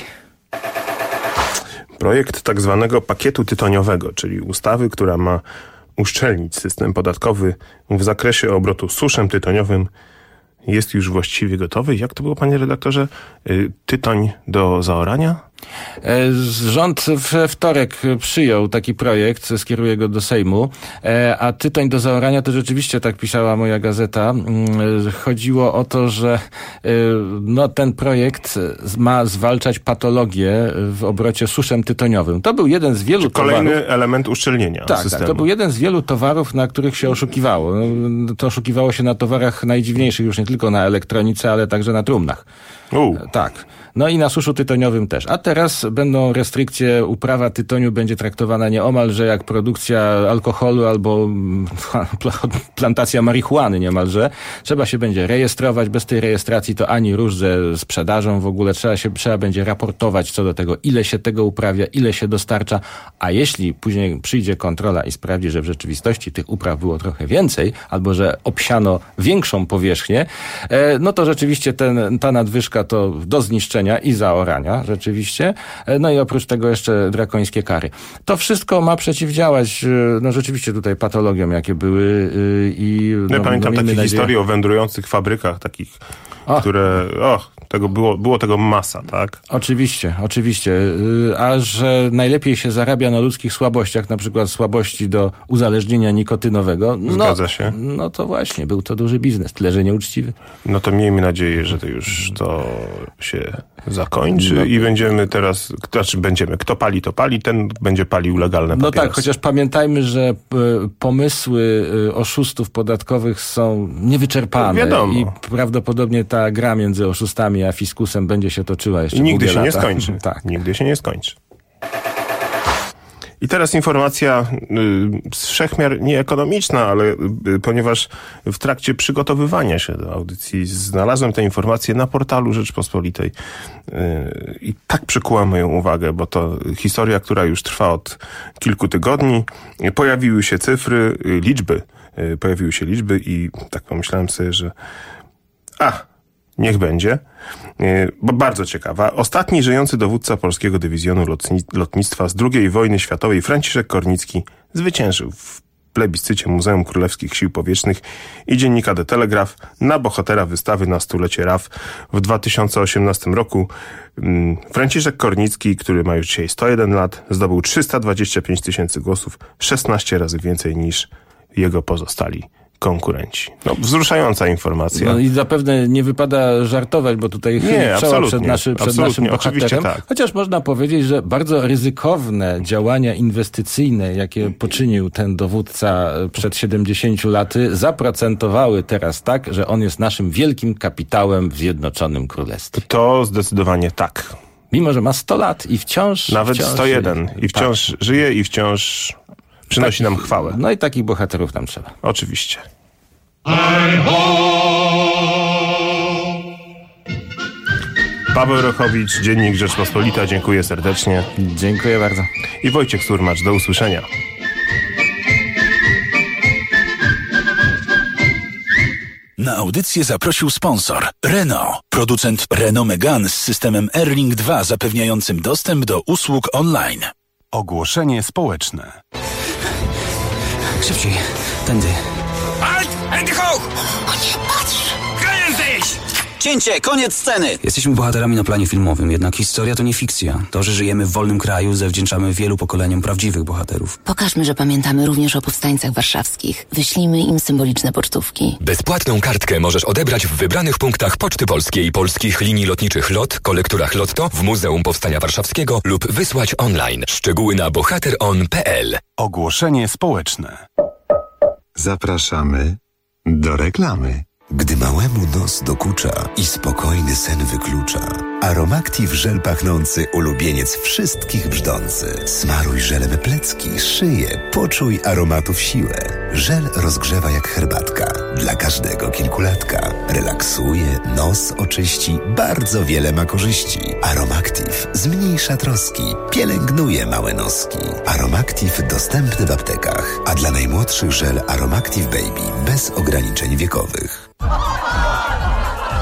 S31: Projekt tak zwanego pakietu tytoniowego, czyli ustawy, która ma uszczelnić system podatkowy w zakresie obrotu suszem tytoniowym, jest już właściwie gotowy. Jak to było, panie redaktorze? Tytoń do zaorania?
S33: Rząd we wtorek przyjął taki projekt, skieruje go do Sejmu, a tytoń do zaorania to rzeczywiście, tak pisała moja gazeta, chodziło o to, że ten projekt ma zwalczać patologię w obrocie suszem tytoniowym. To był jeden z wielu towarów. Kolejny
S31: element uszczelnienia systemu. Tak,
S33: to był jeden z wielu towarów, na których się oszukiwało. To oszukiwało się na towarach najdziwniejszych, już nie tylko na elektronice, ale także na trumnach. Tak. No i na suszu tytoniowym też. A teraz będą restrykcje, uprawa tytoniu będzie traktowana nieomalże jak produkcja alkoholu albo plantacja marihuany niemalże. Trzeba się będzie rejestrować. Bez tej rejestracji to ani rusz ze sprzedażą w ogóle. Trzeba będzie raportować co do tego, ile się tego uprawia, ile się dostarcza. A jeśli później przyjdzie kontrola i sprawdzi, że w rzeczywistości tych upraw było trochę więcej, albo że obsiano większą powierzchnię, no to rzeczywiście ta nadwyżka to do zniszczenia i zaorania, rzeczywiście. No i oprócz tego jeszcze drakońskie kary. To wszystko ma przeciwdziałać, rzeczywiście tutaj patologiom, jakie były i...
S31: Ja pamiętam takie historie o wędrujących fabrykach, takich, które... było tego masa, tak?
S33: Oczywiście. A że najlepiej się zarabia na ludzkich słabościach, na przykład słabości do uzależnienia nikotynowego.
S31: Zgadza się.
S33: No to właśnie, był to duży biznes, tyle że nieuczciwy.
S31: No to miejmy nadzieję, że to już się zakończy i będziemy teraz, kto pali, to pali, ten będzie palił legalne papierosy.
S33: No tak, chociaż pamiętajmy, że pomysły oszustów podatkowych są niewyczerpane.
S31: Wiadomo.
S33: I prawdopodobnie ta gra między oszustami a fiskusem będzie się toczyła jeszcze
S31: nigdy się
S33: lata.
S31: Nie skończy.
S33: Tak.
S31: Nigdy się nie skończy. I teraz informacja z wszechmiar nieekonomiczna, ale ponieważ w trakcie przygotowywania się do audycji znalazłem tę informację na portalu Rzeczpospolitej i tak przykuła moją uwagę, bo to historia, która już trwa od kilku tygodni. Pojawiły się liczby i tak pomyślałem sobie, że niech będzie, bo bardzo ciekawa. Ostatni żyjący dowódca polskiego dywizjonu lotnictwa z II wojny światowej, Franciszek Kornicki, zwyciężył w plebiscycie Muzeum Królewskich Sił Powietrznych i dziennika The Telegraph na bohatera wystawy na 100-lecie RAF w 2018 roku. Franciszek Kornicki, który ma już dzisiaj 101 lat, zdobył 325 000 głosów, 16 razy więcej niż jego pozostali konkurenci. Wzruszająca informacja.
S33: No i zapewne nie wypada żartować, bo tutaj czoła przed naszym bohaterem. Tak. Chociaż można powiedzieć, że bardzo ryzykowne działania inwestycyjne, jakie poczynił ten dowódca przed 70 laty, zaprocentowały teraz tak, że on jest naszym wielkim kapitałem w Zjednoczonym Królestwie.
S31: To zdecydowanie tak.
S33: Mimo, że ma 100 lat i wciąż...
S31: Nawet 101. I wciąż żyje i wciąż... przynosi nam chwałę.
S33: No i takich bohaterów nam trzeba.
S31: Oczywiście. Paweł Rochowicz, Dziennik Rzeczpospolita. Dziękuję serdecznie.
S33: Dziękuję bardzo.
S31: I Wojciech Surmacz. Do usłyszenia.
S30: Na audycję zaprosił sponsor Renault, producent Renault Megane z systemem Airlink 2 zapewniającym dostęp do usług online.
S6: Ogłoszenie społeczne.
S1: Szybciej, tędy.
S2: Halt! Hände hoch!
S1: O nie, patrz!
S2: Können sich!
S1: Cięcie, koniec sceny! Jesteśmy bohaterami na planie filmowym, jednak historia to nie fikcja. To, że żyjemy w wolnym kraju, zawdzięczamy wielu pokoleniom prawdziwych bohaterów.
S8: Pokażmy, że pamiętamy również o powstańcach warszawskich. Wyślijmy im symboliczne pocztówki.
S13: Bezpłatną kartkę możesz odebrać w wybranych punktach Poczty Polskiej i polskich linii lotniczych LOT, kolekturach Lotto, w Muzeum Powstania Warszawskiego lub wysłać online. Szczegóły na bohateron.pl.
S6: Ogłoszenie społeczne.
S14: Zapraszamy do reklamy.
S15: Gdy małemu nos dokucza i spokojny sen wyklucza, Aromactive żel pachnący, ulubieniec wszystkich brzdący. Smaruj żelem plecki, szyję, poczuj aromatów siłę. Żel rozgrzewa jak herbatka, dla każdego kilkulatka. Relaksuje, nos oczyści, bardzo wiele ma korzyści. Aromactive zmniejsza troski, pielęgnuje małe noski. Aromactive dostępny w aptekach, a dla najmłodszych żel Aromactive Baby bez ograniczeń wiekowych.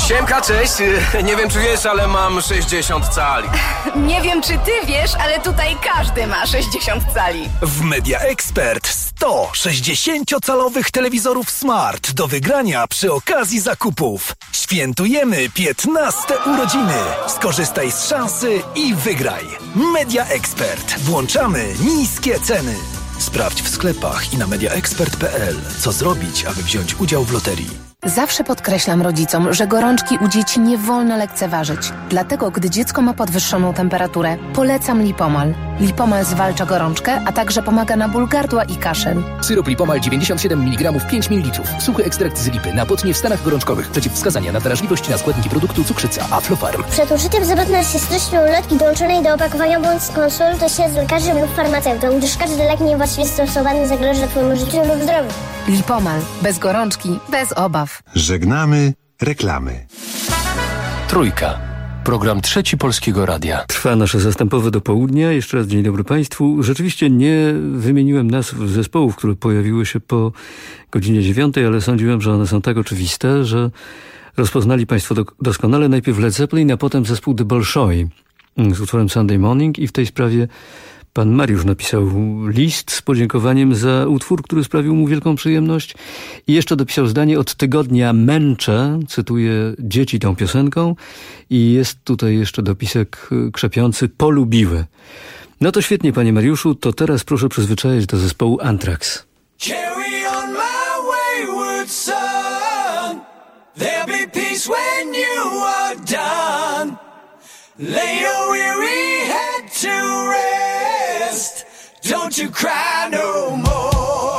S3: Siemka, cześć. Nie wiem, czy wiesz, ale mam 60 cali.
S5: Nie wiem, czy ty wiesz, ale tutaj każdy ma 60 cali.
S16: W Media Expert 100 60-calowych telewizorów smart do wygrania przy okazji zakupów. Świętujemy 15 urodziny. Skorzystaj z szansy i wygraj. Media Expert. Włączamy niskie ceny. Sprawdź w sklepach i na mediaexpert.pl, co zrobić, aby wziąć udział w loterii.
S17: Zawsze podkreślam rodzicom, że gorączki u dzieci nie wolno lekceważyć. Dlatego, gdy dziecko ma podwyższoną temperaturę, polecam Lipomal. Lipomal zwalcza gorączkę, a także pomaga na ból gardła i kaszel.
S18: Syrop Lipomal 97 mg 5 ml. Suchy ekstrakt z lipy. Na potnie w stanach gorączkowych. Przeciwwskazania na wrażliwość na składniki produktu cukrzyca Aflofarm.
S19: Przed użyciem zapewne się treścią ulotki dołączonej do opakowania bądź skonsultuj się z lekarzem lub farmaceutą, gdyż każdy lek niewłaściwie stosowany zagraża Twojemu życiu lub zdrowiu.
S17: Lipomal. Bez gorączki, bez obaw.
S14: Żegnamy reklamy.
S27: Trójka. Program Trzeci Polskiego Radia.
S20: Trwa nasze zastępowe do południa. Jeszcze raz dzień dobry Państwu. Rzeczywiście nie wymieniłem nazw zespołów, które pojawiły się po godzinie 9, ale sądziłem, że one są tak oczywiste, że rozpoznali Państwo doskonale. Najpierw Led Zeppelin, a potem zespół The Bolshoi z utworem Sunday Morning i w tej sprawie pan Mariusz napisał list z podziękowaniem za utwór, który sprawił mu wielką przyjemność i jeszcze dopisał zdanie: od tygodnia męczę, cytuję dzieci tą piosenką, i jest tutaj jeszcze dopisek krzepiący: polubiły. No to świetnie, panie Mariuszu, to teraz proszę przyzwyczaić do zespołu Anthrax.
S21: Carry on my wayward son, there'll be peace when you are done. Lay your weary head to rest, don't you cry no more.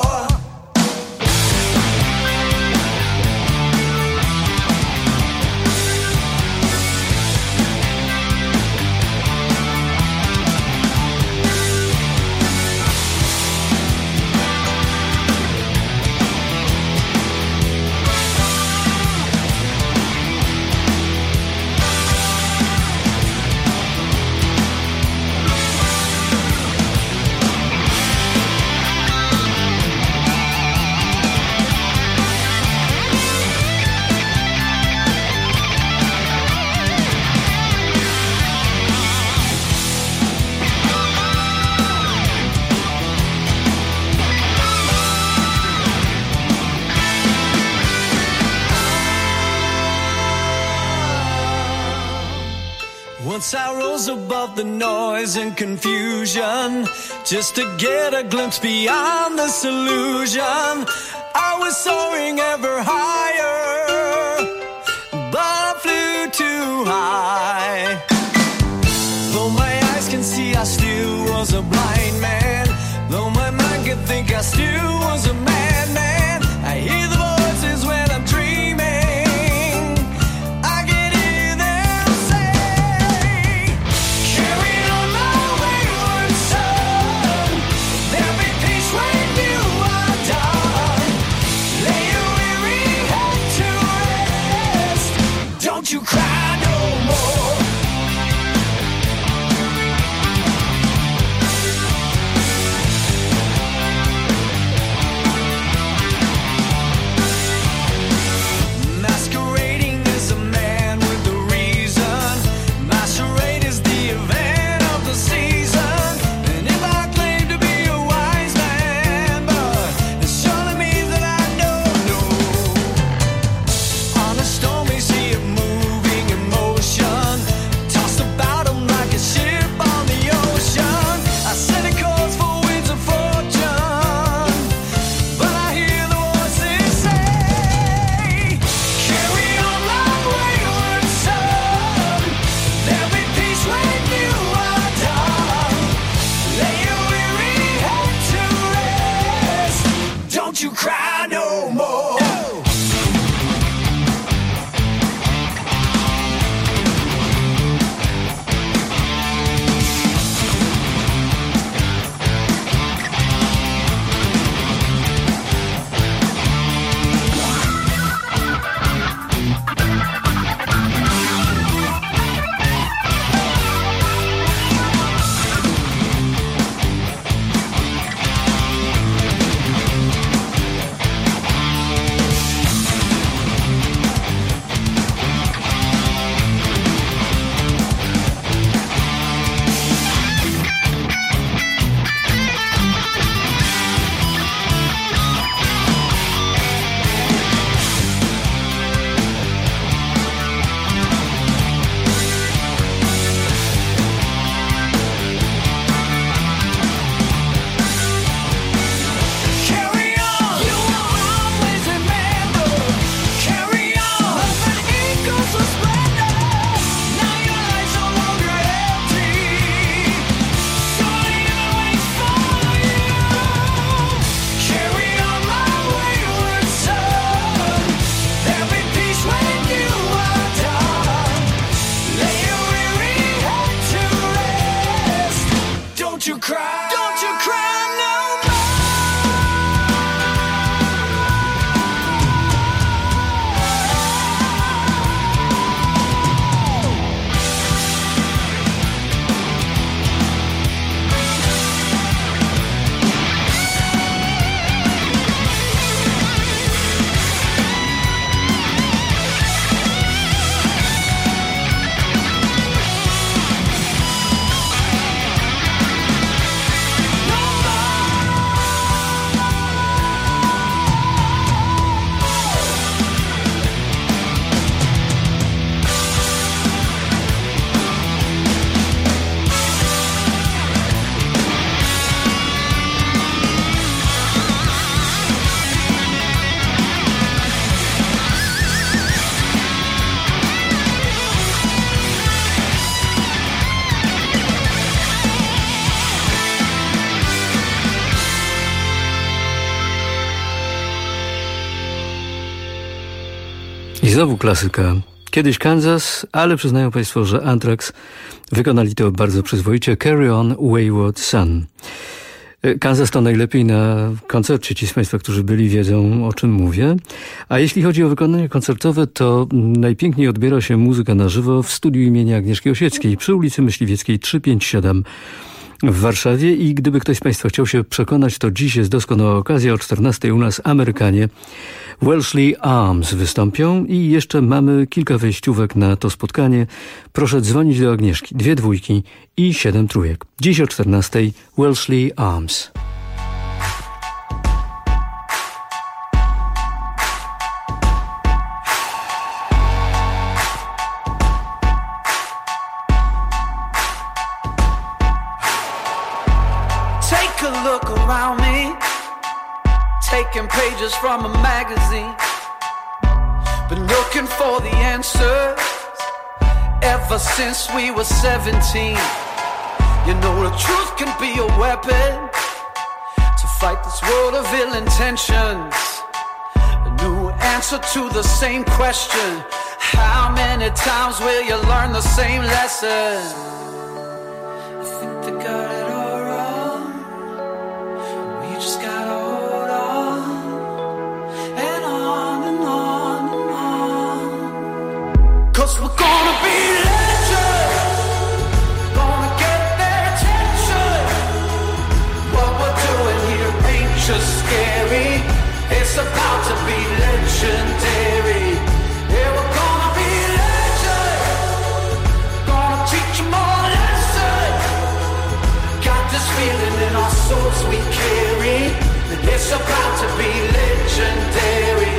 S21: Once I rose above the noise and confusion, just to get a glimpse beyond this illusion. I was soaring ever higher, but I flew too high. Though my eyes can see, I still was a blind man. Though my mind can think, I still was a madman. I hear the voices when I'm dreaming. You cry no more. Masquerading as a man with a reason. Masquerade is the event of the season. And if I claim to be a wise man, but it surely means that I don't know. On a stormy sea of moving and Don't you cry, don't you cry no more.
S20: I znowu klasyka. Kiedyś Kansas, ale przyznają Państwo, że Anthrax wykonali to bardzo przyzwoicie. Carry On, Wayward Son. Kansas to najlepiej na koncercie. Ci z Państwa, którzy byli, wiedzą, o czym mówię. A jeśli chodzi o wykonanie koncertowe, to najpiękniej odbiera się muzyka na żywo w studiu imienia Agnieszki Osieckiej przy ulicy Myśliwieckiej 357 w Warszawie. I gdyby ktoś z Państwa chciał się przekonać, to dziś jest doskonała okazja. O 14:00 u nas Amerykanie Welshly Arms wystąpią i jeszcze mamy kilka wejściówek na to spotkanie. Proszę dzwonić do Agnieszki. 2 dwójki i 7 trójek. Dziś o 14:00 Welshly Arms.
S21: Take a look around me, taking pages from a magazine, been looking for the answers ever since we were 17. You know the truth can be a weapon to fight this world of ill intentions. A new answer to the same question: how many times will you learn the same lesson? I think they got it all wrong. We just gotta hold on and on and on and on. 'Cause we're gonna be legends, gonna get their attention. What we're doing here ain't just scary, it's about to be legendary. Yeah, we're gonna be legends, gonna teach them all a lesson. Got this feeling in our souls we carry, that it's about to be legendary.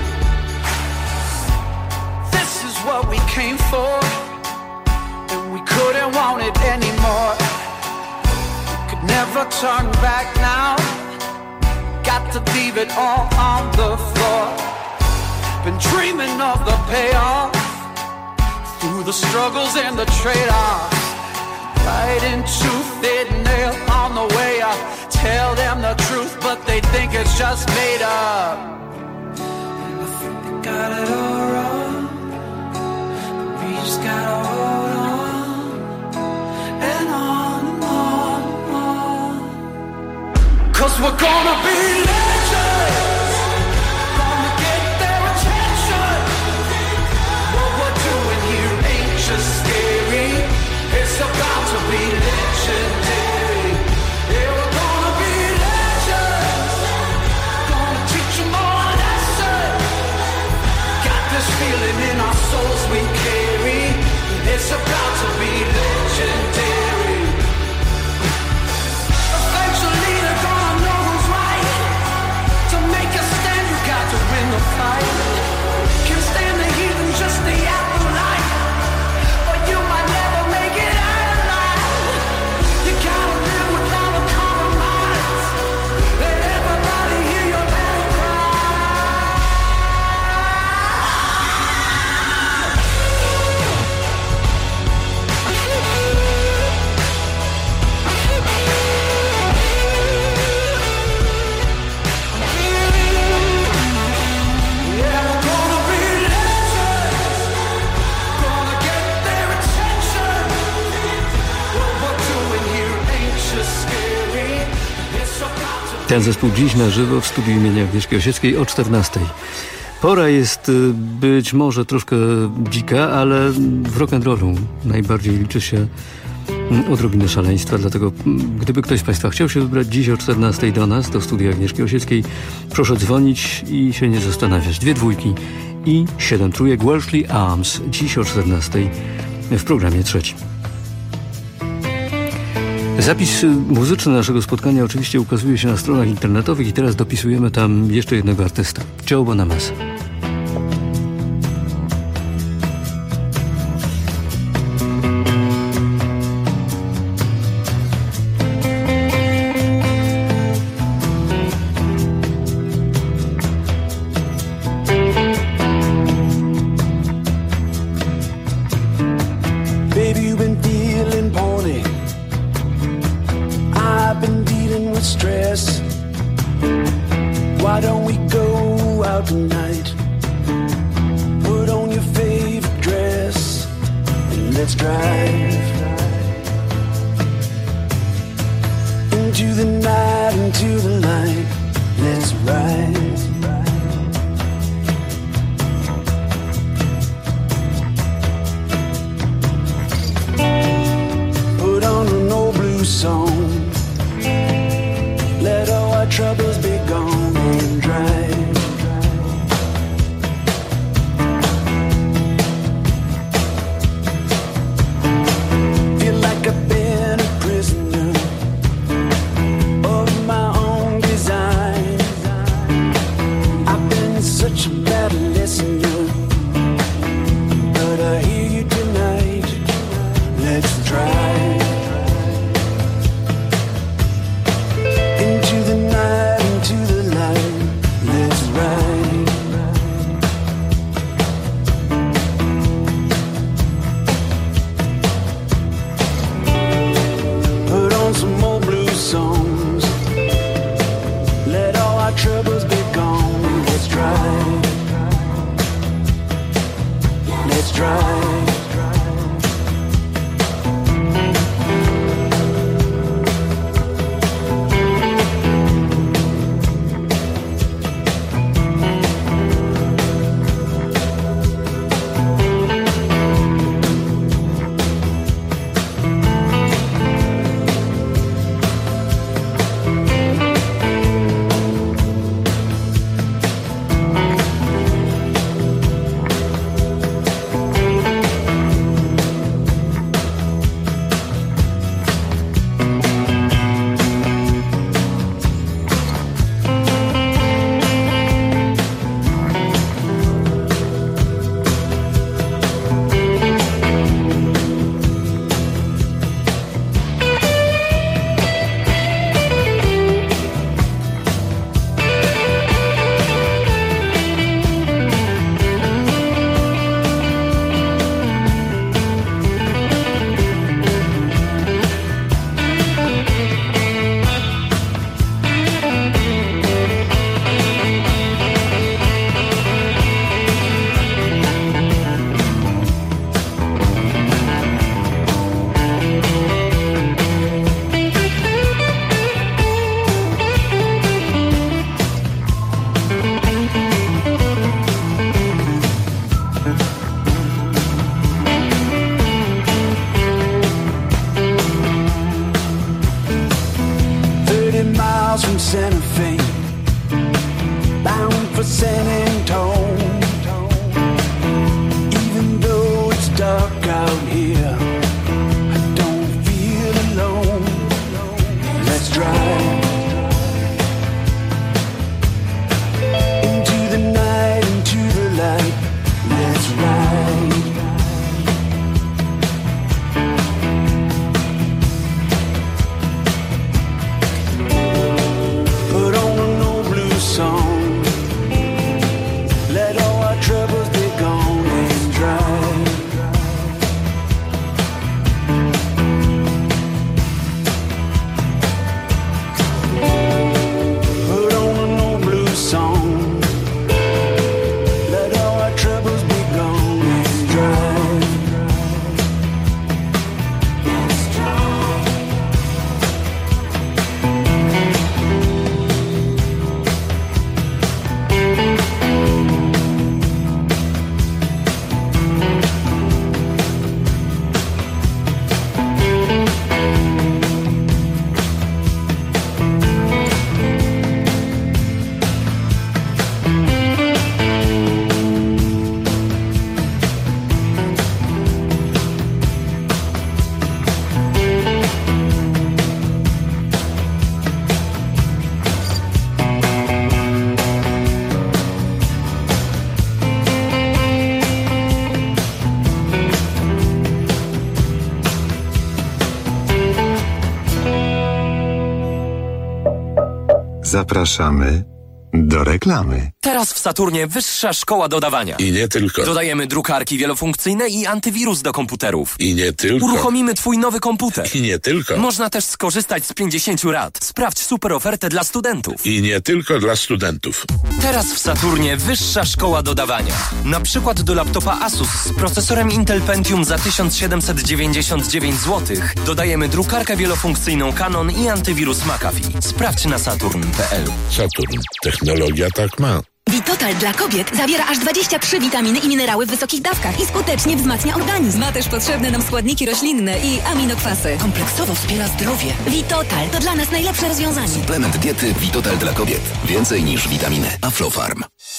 S21: This is what we came for, and we couldn't want it anymore. We could never turn back now, got to leave it all on the floor. Been dreaming of the payoff, through the struggles and the trade-offs. Right into thin nail on the way up. Tell them the truth, but they think it's just made up. And I think they got it all wrong, but we just gotta hold on and on and on and on. 'Cause we're gonna be legends, gonna get their attention. What we're doing here ain't just scary, it's about to be legendary. Yeah, we're gonna be legends, gonna teach them all a lesson. Got this feeling in our souls we carry, it's about to be legendary. Eventually they're gonna know who's right,
S20: Ten zespół dziś na żywo w studiu imienia Agnieszki Osieckiej o 14:00. Pora jest być może troszkę dzika, ale w rock'n'rollu najbardziej liczy się odrobinę szaleństwa, dlatego gdyby ktoś z Państwa chciał się wybrać dziś o 14:00 do nas, do studia Agnieszki Osieckiej, proszę dzwonić i się nie zastanawiać. 2 dwójki i 7 trójek. Welshly Arms dziś o 14:00 w programie trzecim. Zapis muzyczny naszego spotkania oczywiście ukazuje się na stronach internetowych i teraz dopisujemy tam jeszcze jednego artysta, Joe Bonamassa.
S14: Zapraszamy do reklamy.
S27: Teraz w Saturnie wyższa szkoła dodawania.
S4: I nie tylko.
S27: Dodajemy drukarki wielofunkcyjne i antywirus do komputerów.
S4: I nie tylko.
S27: Uruchomimy twój nowy komputer.
S4: I nie tylko.
S27: Można też skorzystać z 50 rat. Sprawdź super ofertę dla studentów.
S4: I nie tylko dla studentów.
S27: Teraz w Saturnie wyższa szkoła dodawania. Na przykład do laptopa Asus z procesorem Intel Pentium za 1799 zł dodajemy drukarkę wielofunkcyjną Canon i antywirus McAfee. Sprawdź na saturn.pl.
S4: Saturn. Technologia tak ma.
S7: Vitotal dla kobiet zawiera aż 23 witaminy i minerały w wysokich dawkach i skutecznie wzmacnia organizm. Ma też potrzebne nam składniki roślinne i aminokwasy. Kompleksowo wspiera zdrowie. Vitotal to dla nas najlepsze rozwiązanie.
S9: Suplement diety Vitotal dla kobiet. Więcej niż witaminy. Aflofarm.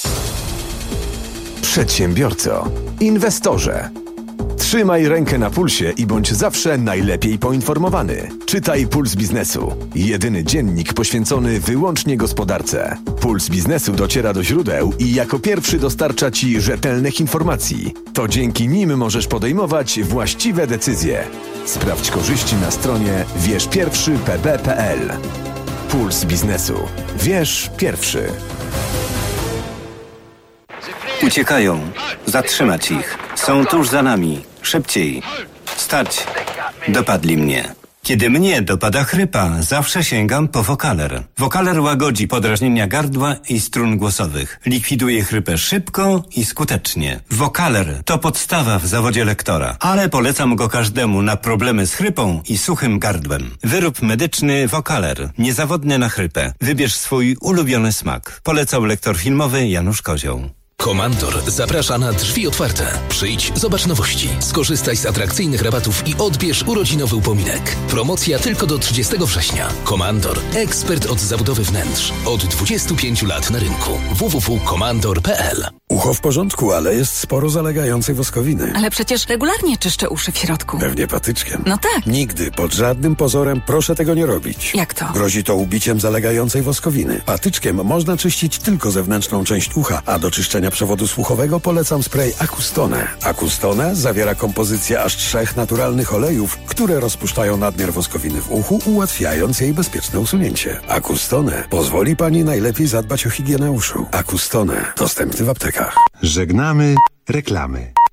S10: Przedsiębiorco, inwestorze. Trzymaj rękę na pulsie i bądź zawsze najlepiej poinformowany. Czytaj Puls Biznesu. Jedyny dziennik poświęcony wyłącznie gospodarce. Puls Biznesu dociera do źródeł i jako pierwszy dostarcza Ci rzetelnych informacji. To dzięki nim możesz podejmować właściwe decyzje. Sprawdź korzyści na stronie wierzpierwszypb.pl. Puls Biznesu. Wierz pierwszy.
S11: Uciekają. Zatrzymać ich. Są tuż za nami. Szybciej. Stać. Dopadli mnie. Kiedy mnie dopada chrypa, zawsze sięgam po Vocaler. Vocaler łagodzi podrażnienia gardła i strun głosowych. Likwiduje chrypę szybko i skutecznie. Vocaler to podstawa w zawodzie lektora, ale polecam go każdemu na problemy z chrypą i suchym gardłem. Wyrób medyczny Vocaler. Niezawodny na chrypę. Wybierz swój ulubiony smak. Polecał lektor filmowy Janusz Kozioł.
S12: Komandor zaprasza na drzwi otwarte. Przyjdź, zobacz nowości, skorzystaj z atrakcyjnych rabatów i odbierz urodzinowy upominek. Promocja tylko do 30 września. Komandor, ekspert od zabudowy wnętrz. Od 25 lat na rynku. www.komandor.pl.
S22: Ucho w porządku, ale jest sporo zalegającej woskowiny.
S7: Ale przecież regularnie czyszczę uszy w środku.
S22: Pewnie patyczkiem.
S7: No tak.
S22: Nigdy, pod żadnym pozorem proszę tego nie robić.
S7: Jak to?
S22: Grozi to ubiciem zalegającej woskowiny. Patyczkiem można czyścić tylko zewnętrzną część ucha, a do czyszczenia przewodu słuchowego polecam spray Acustone. Acustone zawiera kompozycję aż 3 naturalnych olejów, które rozpuszczają nadmiar woskowiny w uchu, ułatwiając jej bezpieczne usunięcie. Acustone pozwoli Pani najlepiej zadbać o higienę uszu. Acustone. Dostępny w aptekach.
S14: Żegnamy reklamy.